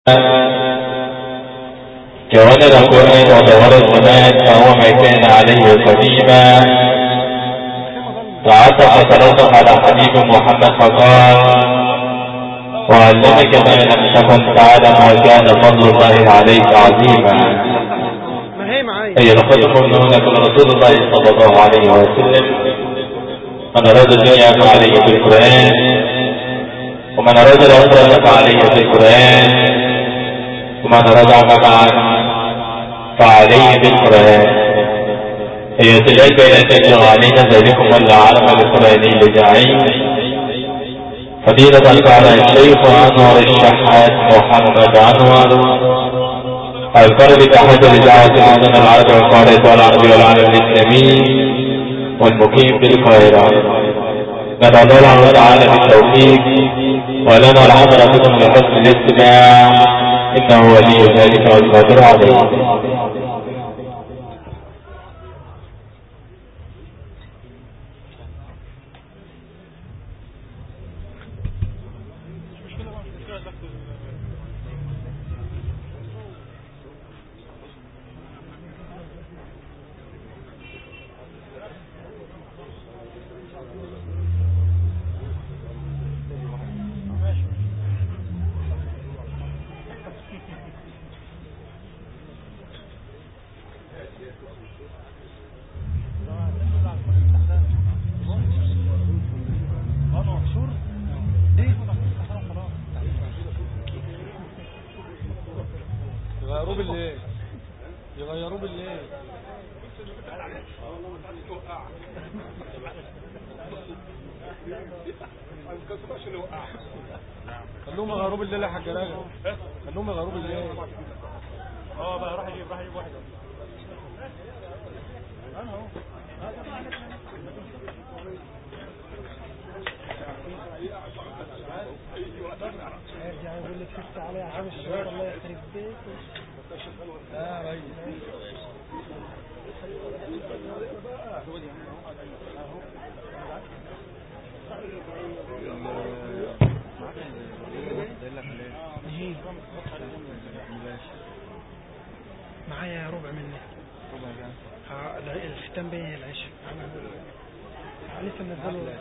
كولد القرآن ودور الزمان فهو ما كان عليه قديما. تعاطف وترضى على حبيب محمد فقال: وعلمك ما لم تكن تعلم وكان فضل الله عليك عظيما. أي لقد قلنا هناك رسول الله صلى الله عليه وسلم: من أراد الدنيا فعليه بالقرآن، ومن أراد الآخرة فعليه بالقرآن، ومن أراد عملا فعليه بالقرآن. هي تلك لا تجر علينا ذلكم ولا عالم القرآن لجعين. فضيلة قال الشيخ أنور الشحات محمد أنور القرض تحت لدعوة الوطن العربي والفارس والعربي والعالم الإسلامي والمقيم بالقاهرة. ندعو الله تعالى بالتوفيق ولنا العمل بكم لحسن الاستماع، إنه ولي ذلك والقادر عليه. يغيروه بالليل. خلوهم يغيروه بالليل يا حاج راجل، خلوهم يغيروه بالليل. بقى راح يجيب واحد. يرجع يقول لك شفت علي عشان الشهر الله يخرب بيته. لا ريس معايا ربع مني. الختام بين العيش لسه منزله.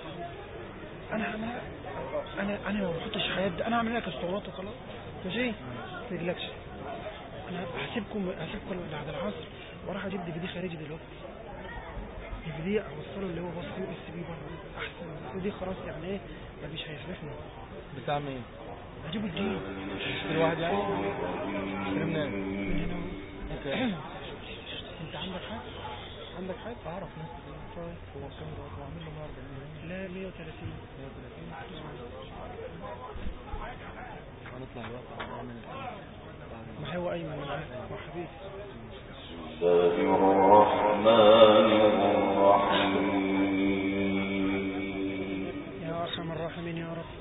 انا ما بحطش حياد، انا اعمل لك اسطوانات وخلاص ماشي. ما تقلقش، انا هسيبكم بعد العصر واروح اجيب دي خارجي دلوقتي. دي اوصله اللي هو بص يو اس بي برضه احسن. دي خلاص يعني ايه مش هيخلفني. بتاع مين؟ هجيبه الجيل اشتري واحد يعني. اشتري منين؟ من هنا. اوكي. انت عندك حاجه اعرف ناس كتير. هو كام رقم واعمل له 140 لا 130 هنطلع الوقت ما هو ايمن معاك حبيبي. الله الرحمن الرحيم. يا ارحم الراحمين يا رب.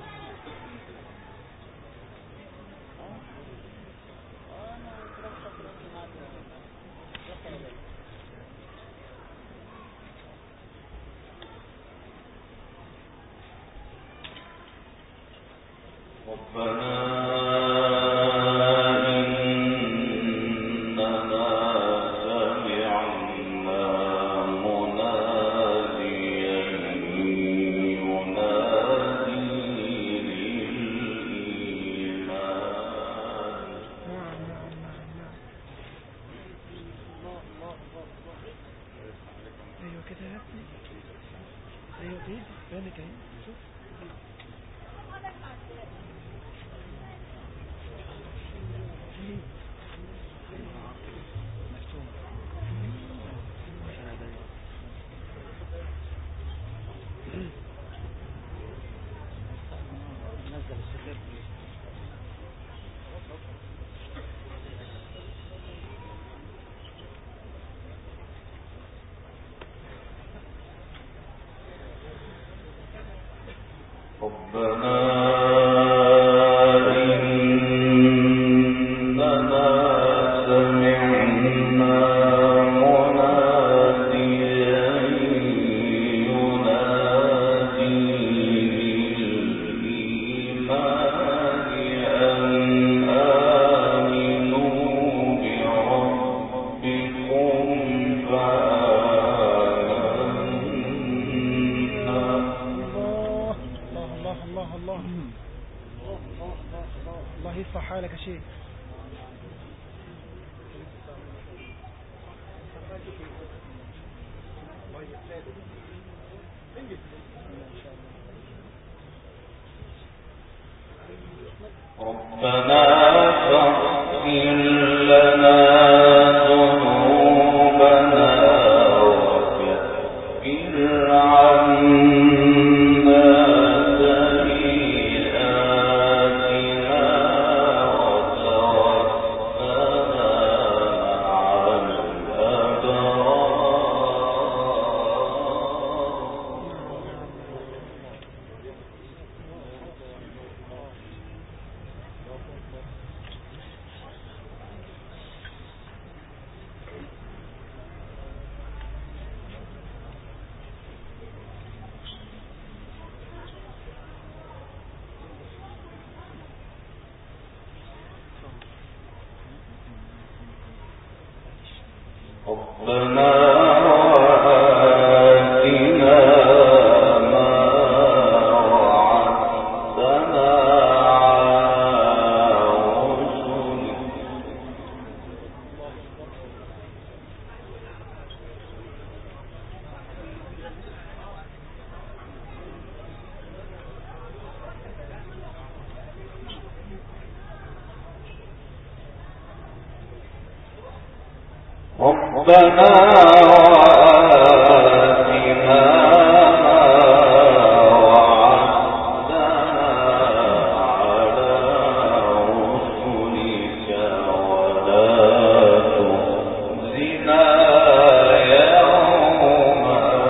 حالك يا شيخ. ربنا فاغفر لنا ذنوبنا وكفر عنا سيئاتنا وتوفنا مع ربنا وآتنا ما وعدتنا على رسلك ربنا وآتنا ما وعدتنا على رسلك ولا تخزنا يوم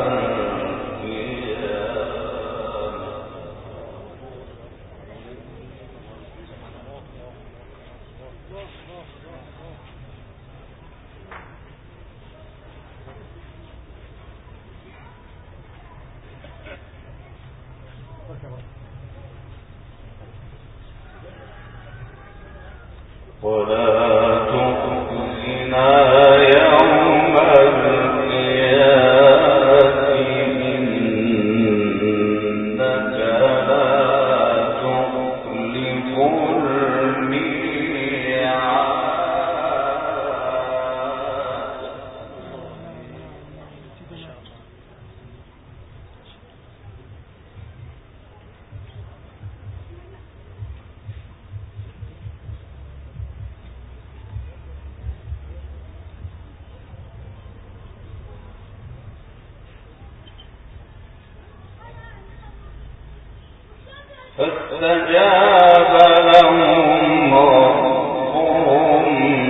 فاستجاب لهم ربهم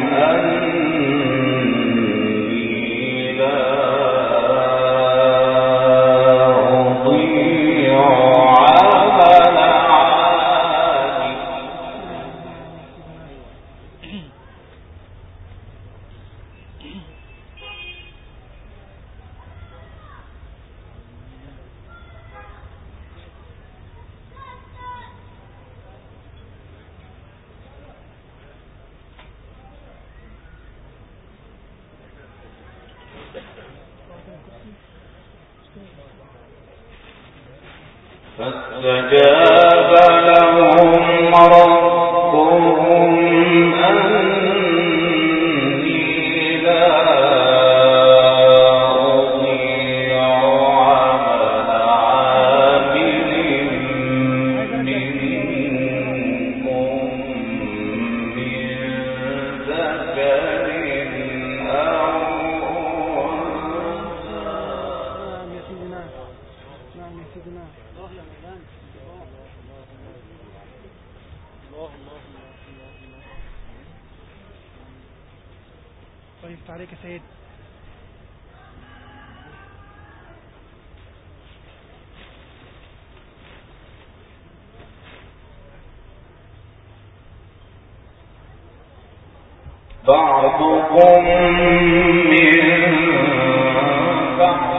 أني لا أضيع عمل عامل فاستجاب لهم ربهم أني لا أضيع عمل عامل منكم من ذكر أو أنثى. نعم يا سيدنا. طيب عليك يا سيد. بعضكم من بعض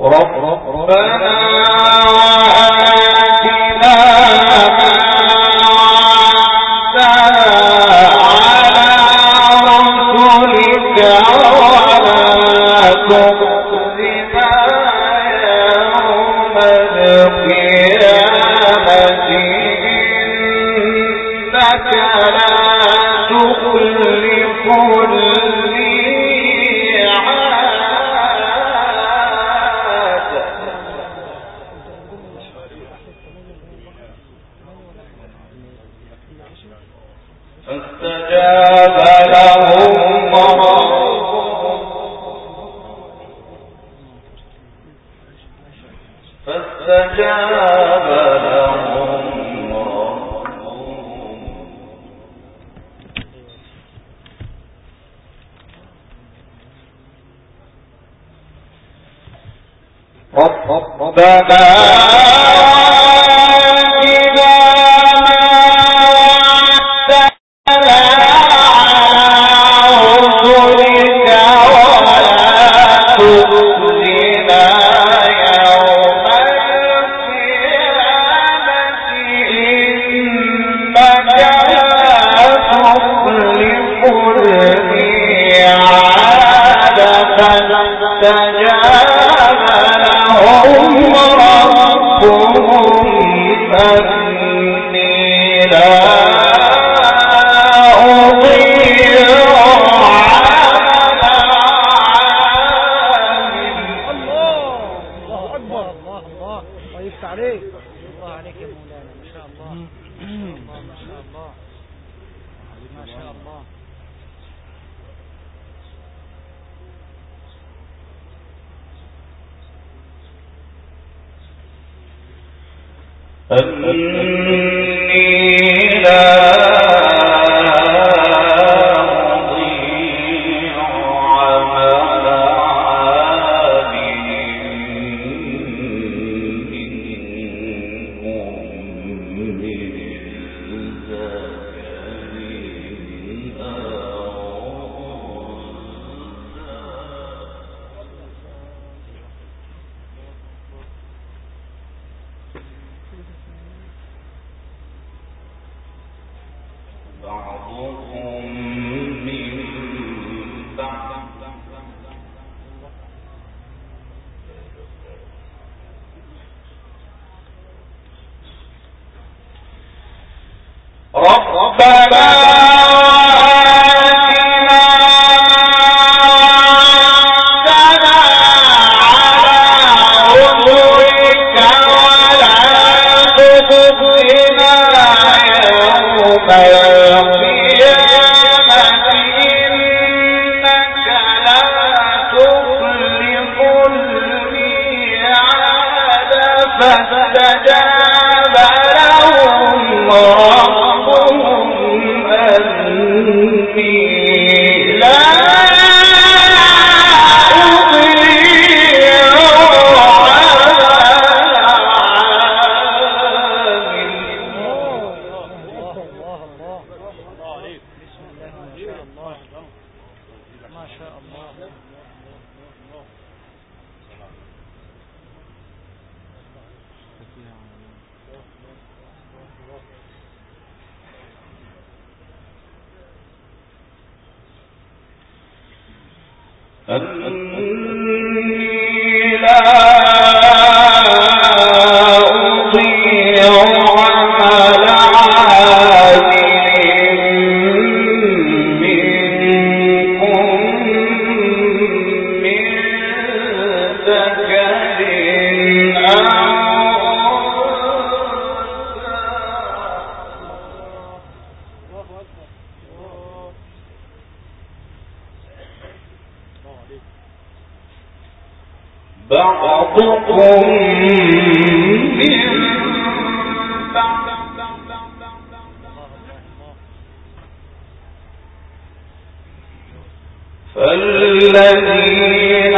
فالذين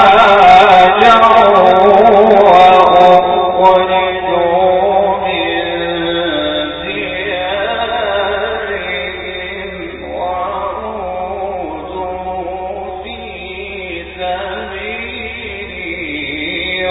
هاجروا وأخرجوا من ديارهم وأوذوا في سبيلي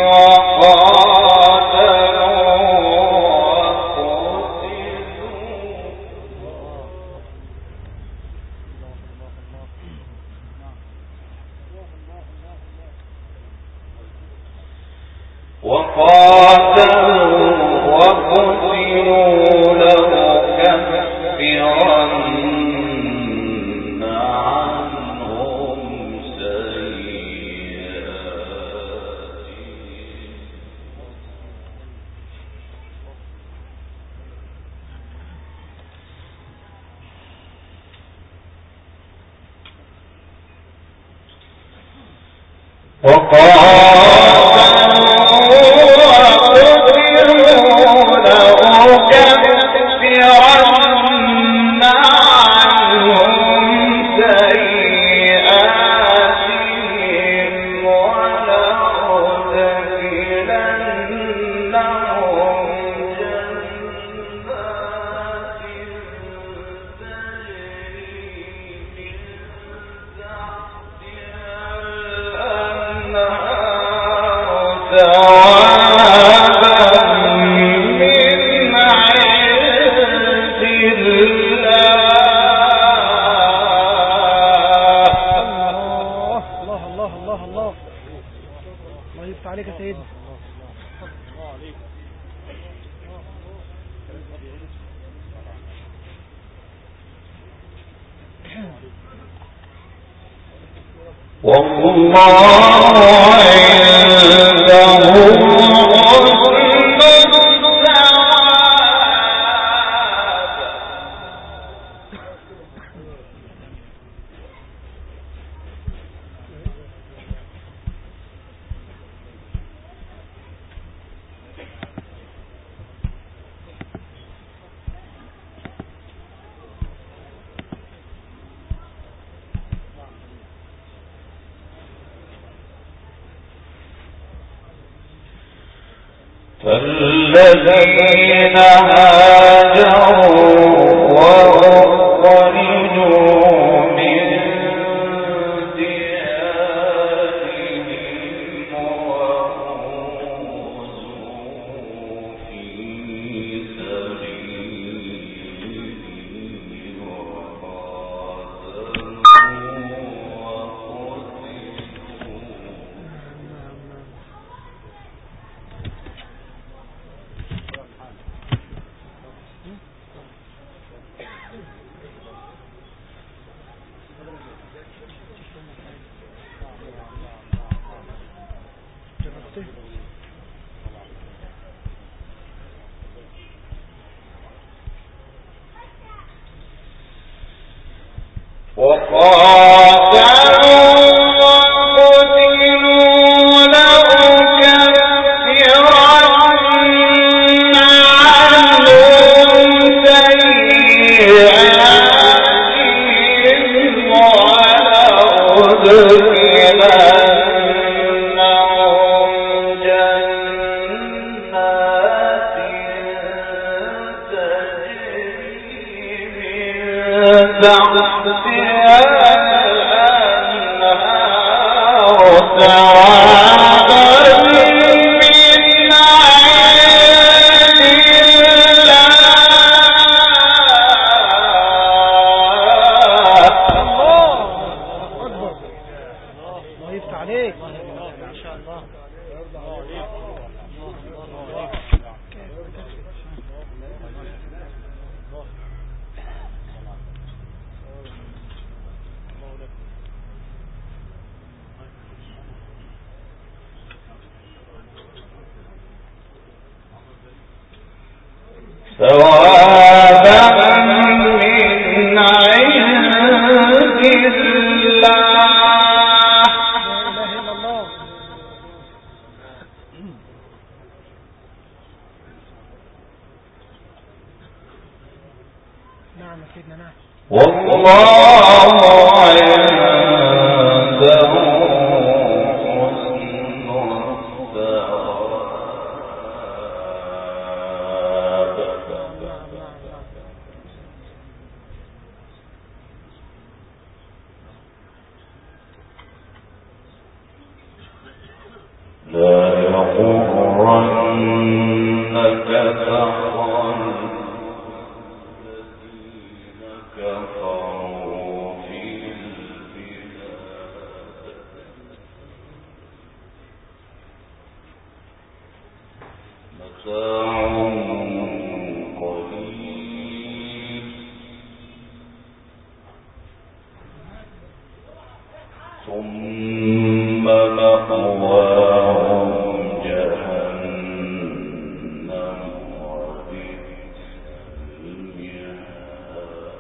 فالذين هاجروا وأخرجوا من ديارهم وأوذوا في سبيلي ثم مأواهم جهنم وبئس المهاد.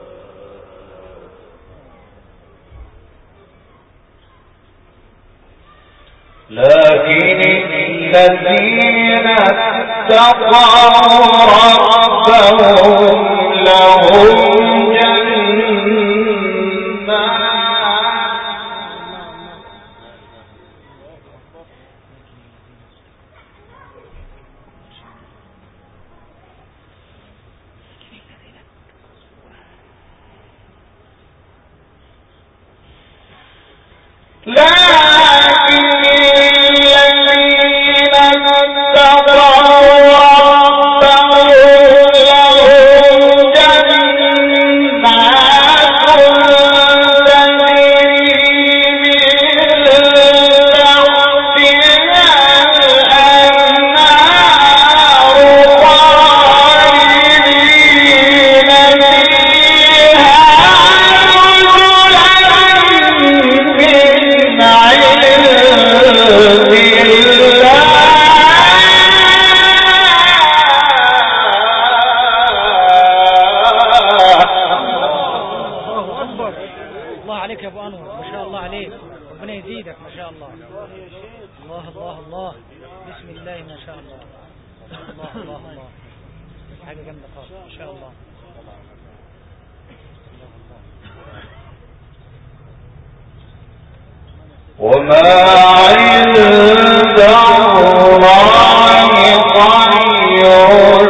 لكن الذين اتقوا ربهم لهم وما عند الله خير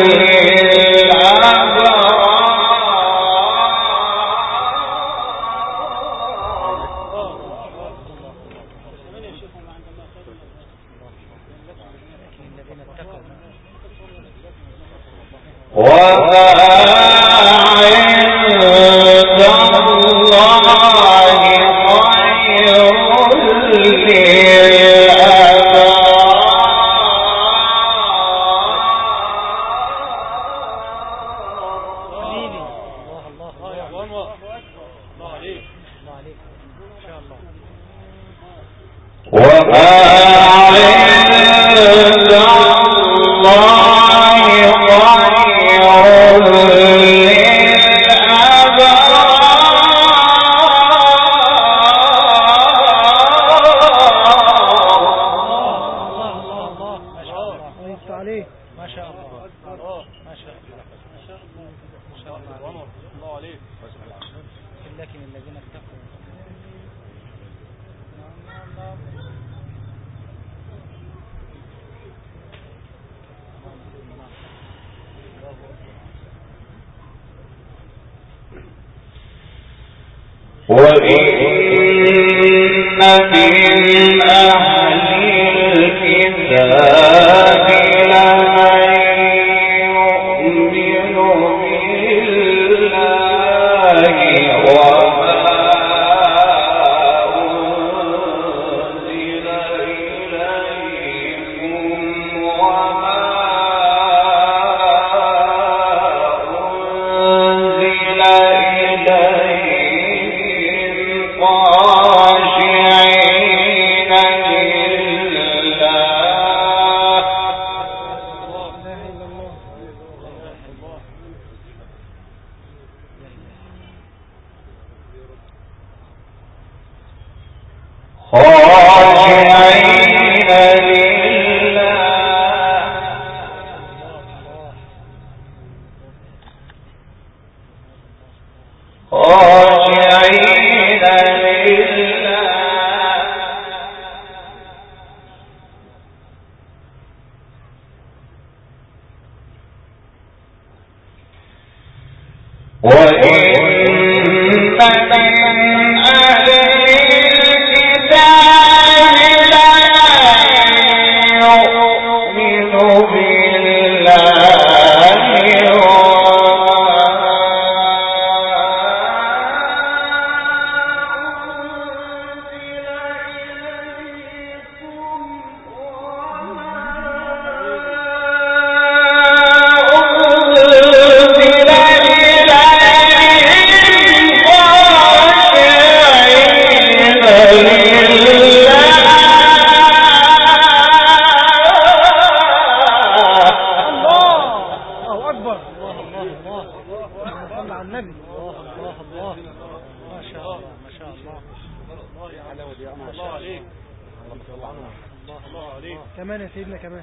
وإن من أهل الكتاب لمن يؤمن بالله وما أنزل إليكم وما أنزل إليكم صلى على النبي. الله الله الله ما شاء الله ما شاء الله. الله عليك الله عليك. كمان يا سيدنا كمان.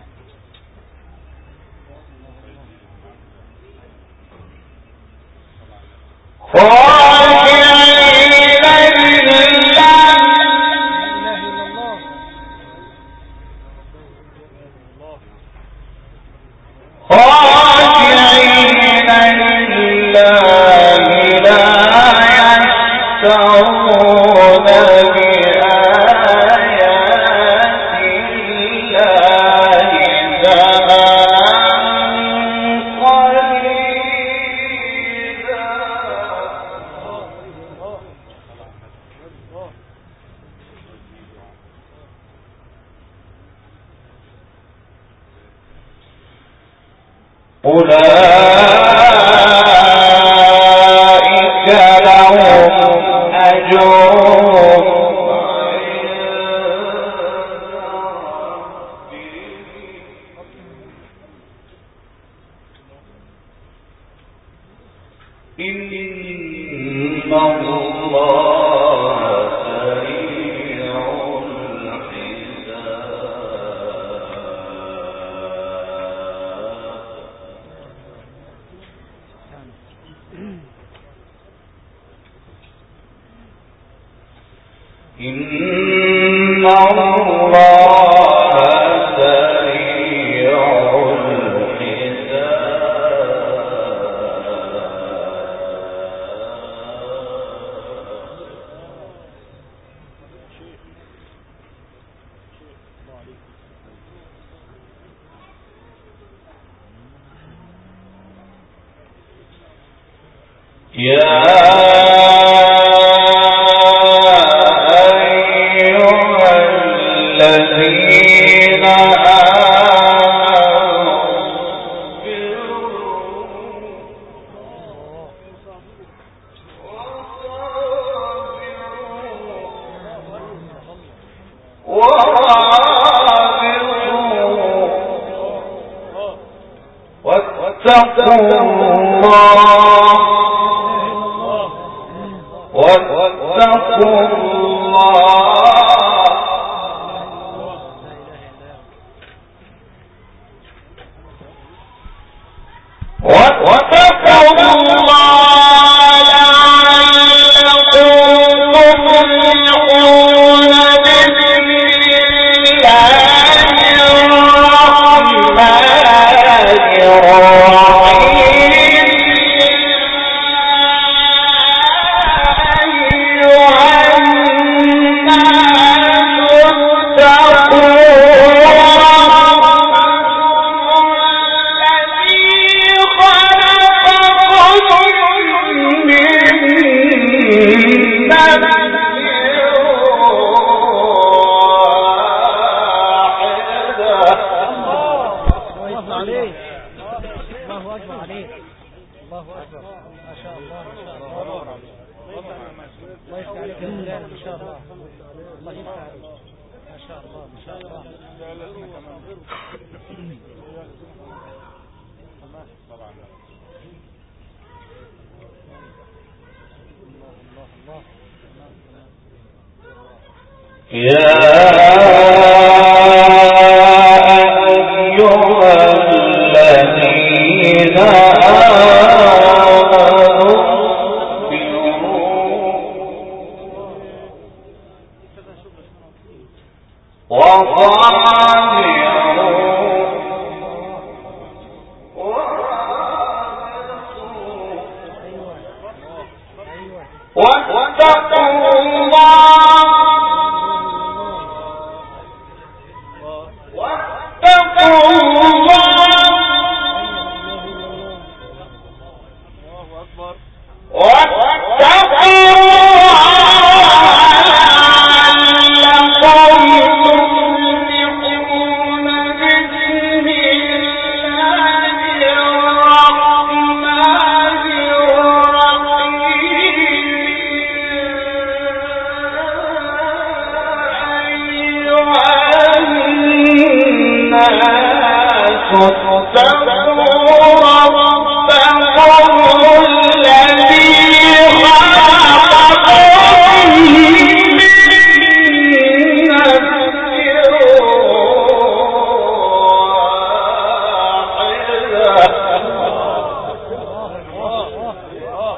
الناس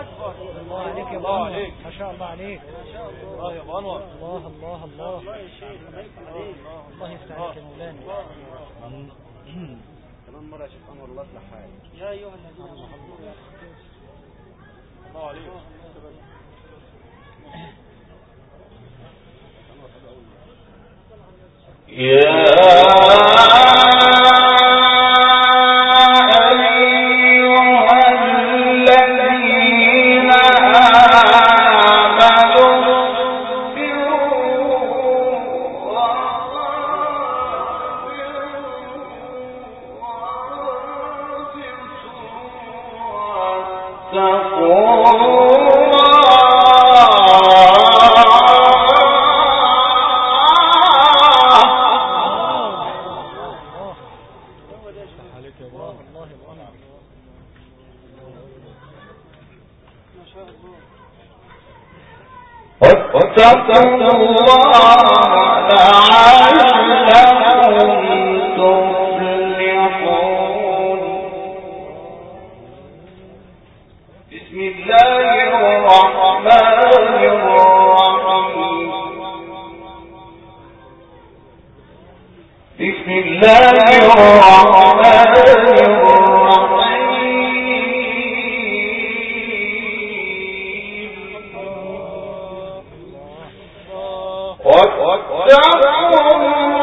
الله عليك يا ابو انور، ما شاء الله عليك، الله يا ابو انور، الله الله الله، الله يفتح عليك يا مولانا. كمان مرة يا شيخ انور، الله يصلح حالك. يا ايها الذين امنوا الله عليك. واتقوا الله لعلكم تفلحون. بسم الله الرحمن الرحيم. بسم الله الرحمن الرحيم. واتقوا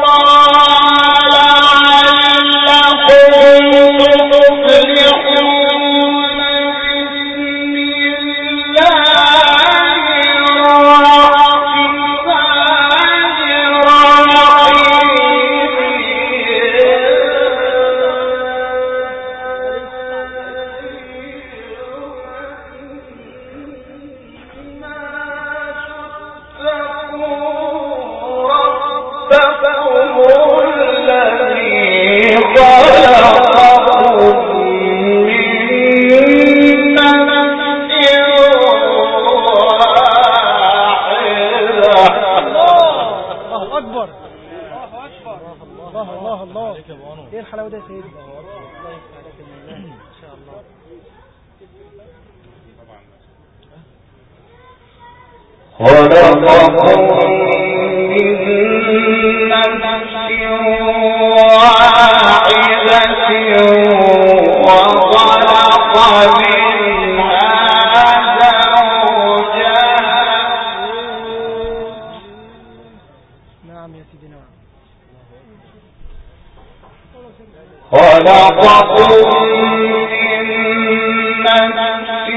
ايه الحلاوه ده يا سيدي؟ الله يفتح عليك المولانا ان شاء الله. خلقكم من نفس واحدة وخلق منها زوجها. نعم يا سيدي نعم. خلقكم من نفس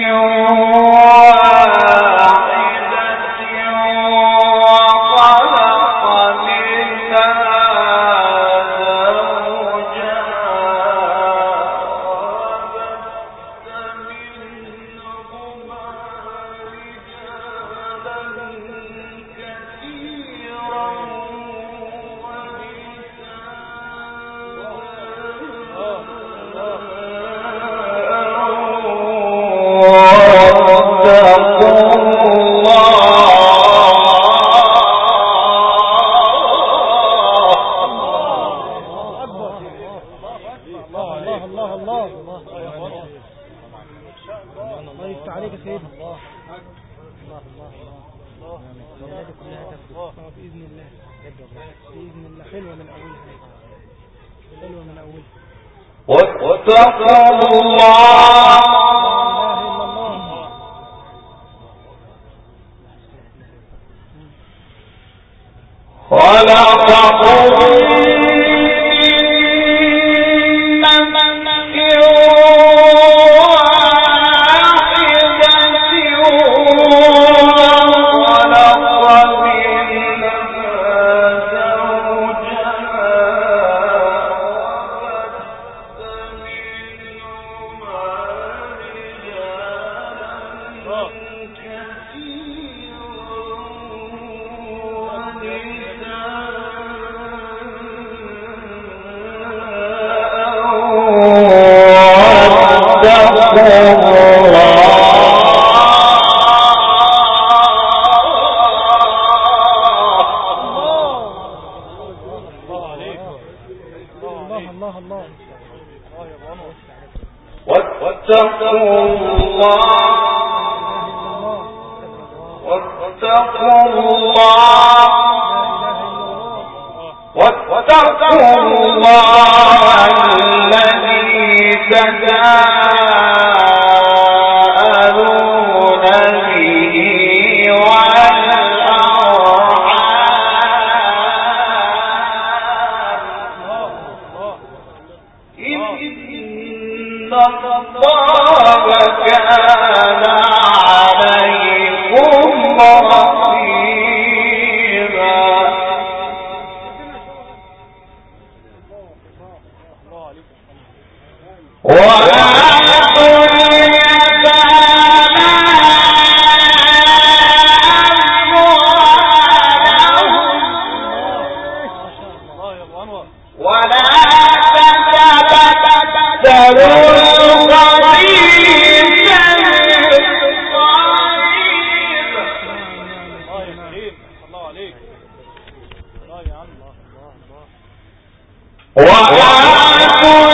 واتقوا الله واتقوا الله الذي تساءلون به والأرحام إن الله كان عليكم رقيبا وآتوا اليتامى أموالهم ولا تتبدلوا الخبيث بالطيب وآتوا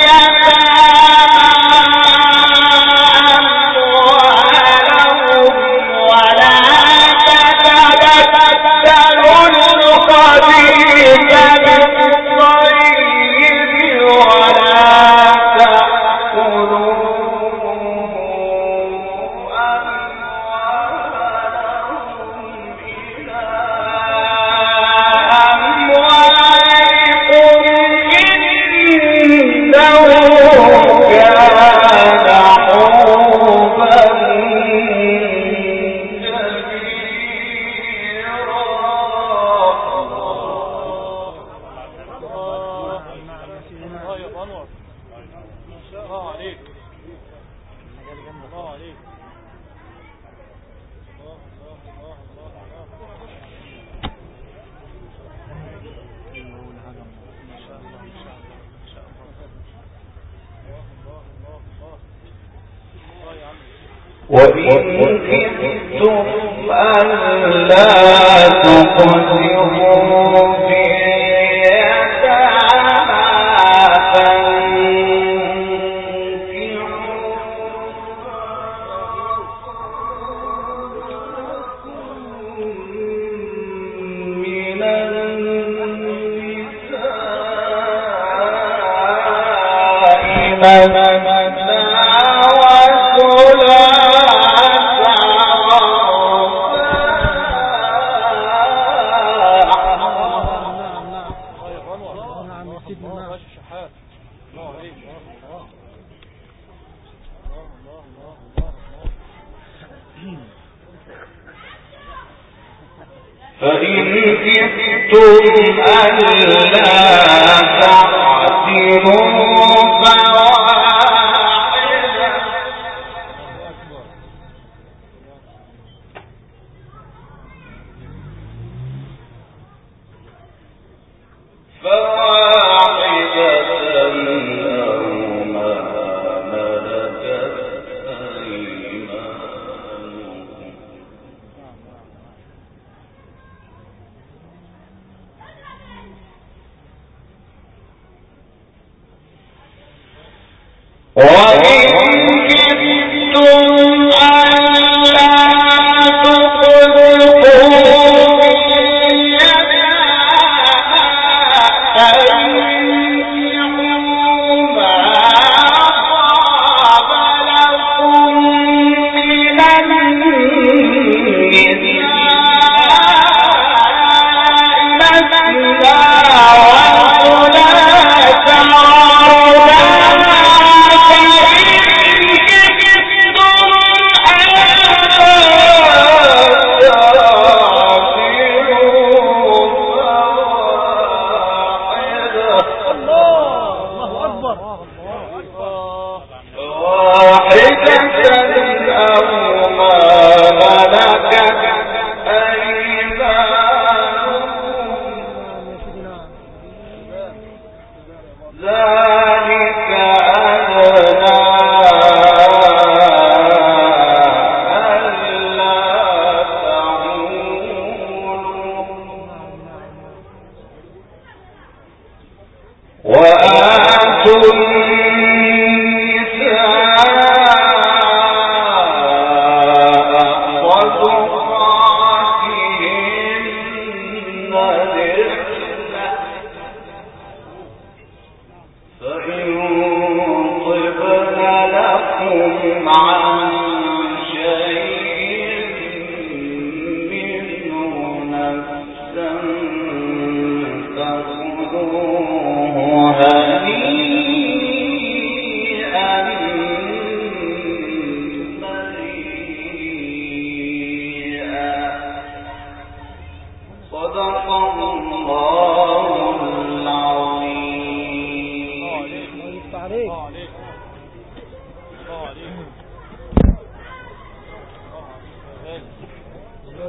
وإن خفتم ألا تقسطوا في اليتامى من فإن خفتم ألا تعدلوا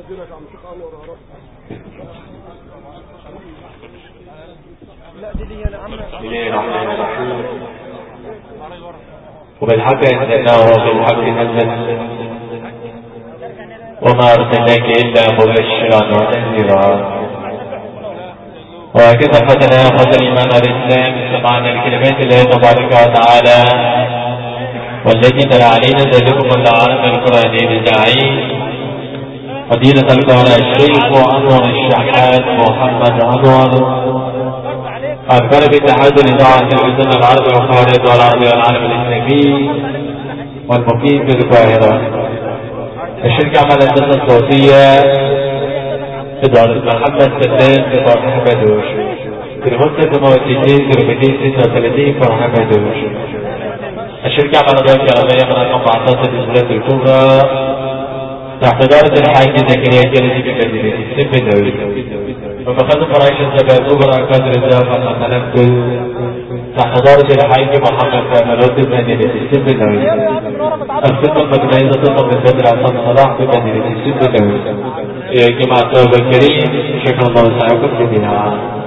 لا دي لي انا عامله. بسم الله الرحمن الرحيم. وبالحق انزلناه وبالحق نزل وما ارسلناك الا مبشرا ونذيرا. وهكذا فتنا اخوة الايمان والاسلام استمعنا الكلمات الله تبارك وتعالى والتي تلا علينا ذلكم العالم القرآني الداعي فضيلة القارئ الشيخ أنور الشحات محمد أنور أكبر باتحاد الإذاعة التلفزيون العربي والخارج والعربي والعالم الإسلامي والمقيم في القاهرة. الشركة عمل الهندسة الصوتية إدارة محمد سداد في فرح حمدوش. تليفون 662 0236 فرح حمدوش. الشركة عمل أدوات كهربائية من رقم 14 الولايات الكبرى تحت إدارة الحاج زكريا الجلسي بمدينة السنبلاوي. ومخازن فرعيش الزبائن كبرى كادر الزافة التنفذ تحت إدارة الحاج محمد كاملوت بمدينة السنبلاوي. الخدمة المتميزة تطلب من بدر عصام صلاح بمدينة السنبلاوي. يا جماعة الكريم شكرا الله وسعيكم جميعا.